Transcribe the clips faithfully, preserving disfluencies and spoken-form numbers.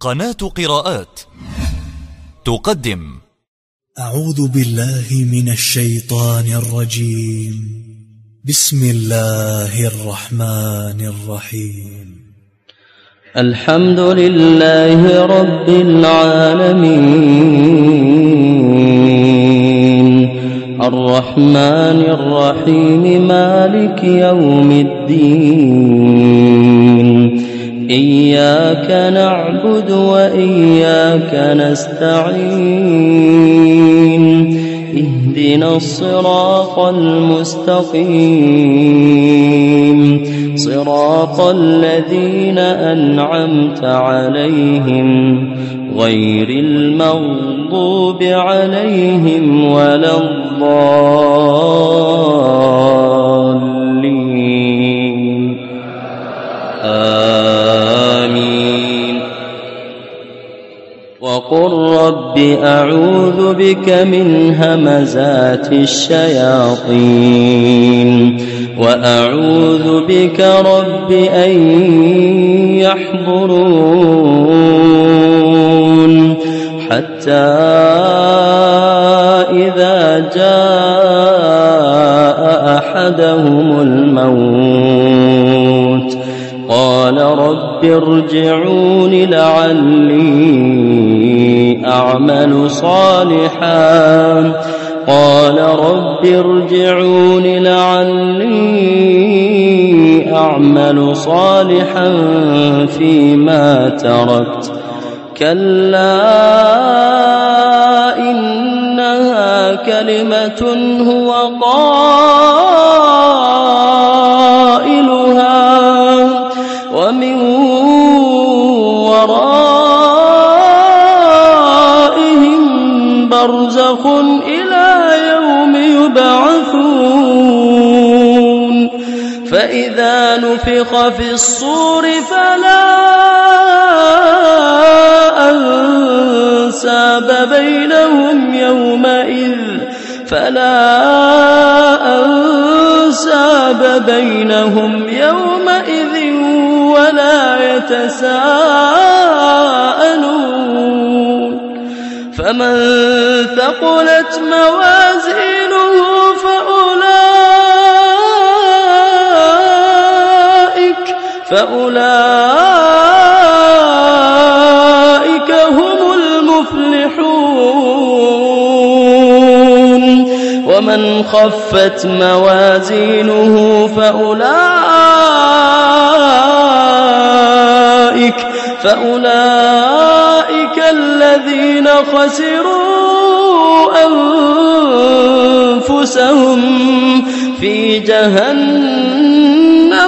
قناة قراءات تقدم أعوذ بالله من الشيطان الرجيم. بسم الله الرحمن الرحيم. الحمد لله رب العالمين الرحمن الرحيم مالك يوم الدين إياك نعبد وإياك نستعين اهدنا الصراط المستقيم صراط الذين أنعمت عليهم غير المغضوب عليهم ولا الضالين آمين. وقل رب أعوذ بك من همزات الشياطين وأعوذ بك رب أن يحضرون حتى إذا جاء أحدهم الموت قال رب ارجعون لعلي أعمل صالحا قال رب ارجعون لعلي أعمل صالحا فيما تركت كلا إنها كلمة هو قائلها ومن ورائهم برزخ إلى يوم يبعثون فإذا نفخ في الصور فلا أنساب بينهم يومئذ فلا أنساب بينهم يومئذ ولا يتساءلون فمن ثقلت موازينه فأولئك فأولئك هم المفلحون ومن خفت موازينه فأولئك فأولئك الذين خسروا أنفسهم في جهنم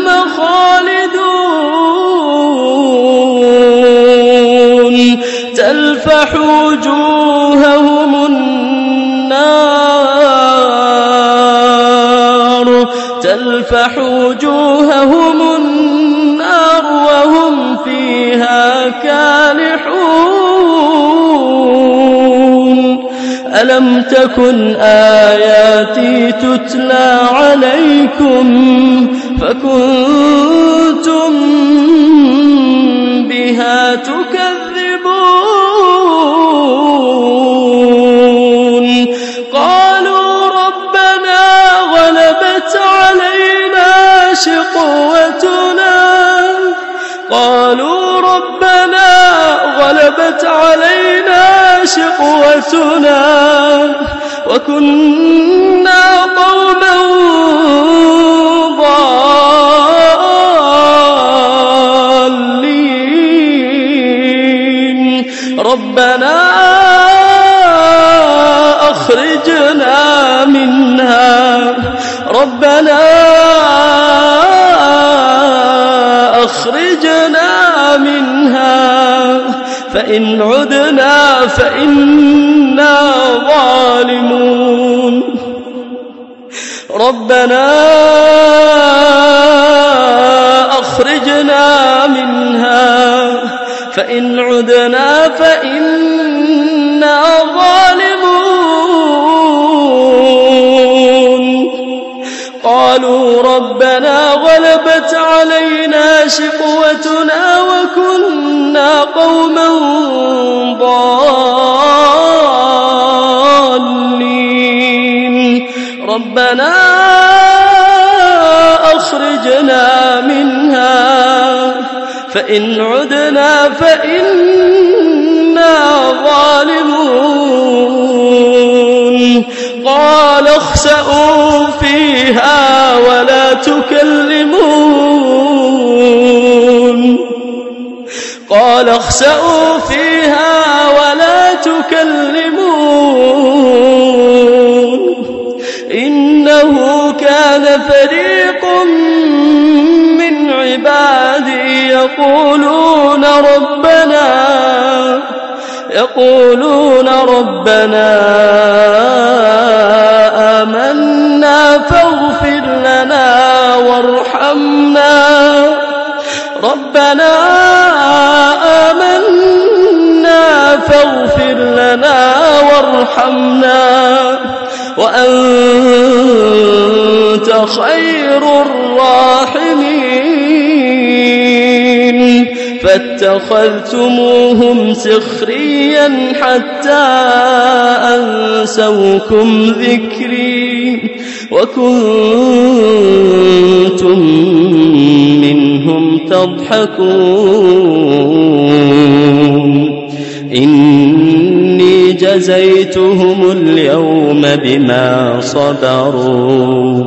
خالدون تلفح وجوههم النار تلفح وجوههم النار وهم فيها كالحون ألم تكن آياتي تتلى عليكم فكنتم بها تكذبون قالوا ربنا غلبت علينا شقوتنا قالوا ربنا غلبت علينا شقوتنا وكنا قوما ضالين ربنا أخرجنا منها ربنا أخرجنا منها فإن عدنا فإنا ظالمون ربنا أخرجنا منها فإن عدنا فإنا ظالمون قالوا ربنا غلبت علينا شقوتنا وكنا قوما ربنا أخرجنا منها فإن عدنا فإنا ظالمون قال اخسئوا فيها ولا تكلمون قال اخسئوا فيها ولا تكلمون إنه كان فريق من عبادي يقولون ربنا يقولون ربنا آمنا فاغفر لنا وارحمنا ربنا آمنا فاغفر لنا وارحمنا وأنت خير الراحمين فاتخذتموهم سخريا حتى أنسوكم ذكري وكنتم منهم تضحكون إني جزيتهم اليوم بما صبروا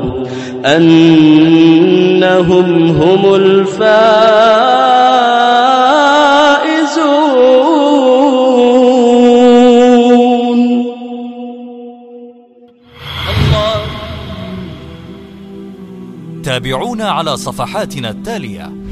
أنهم هم الفائزون. تابعونا على صفحاتنا التالية.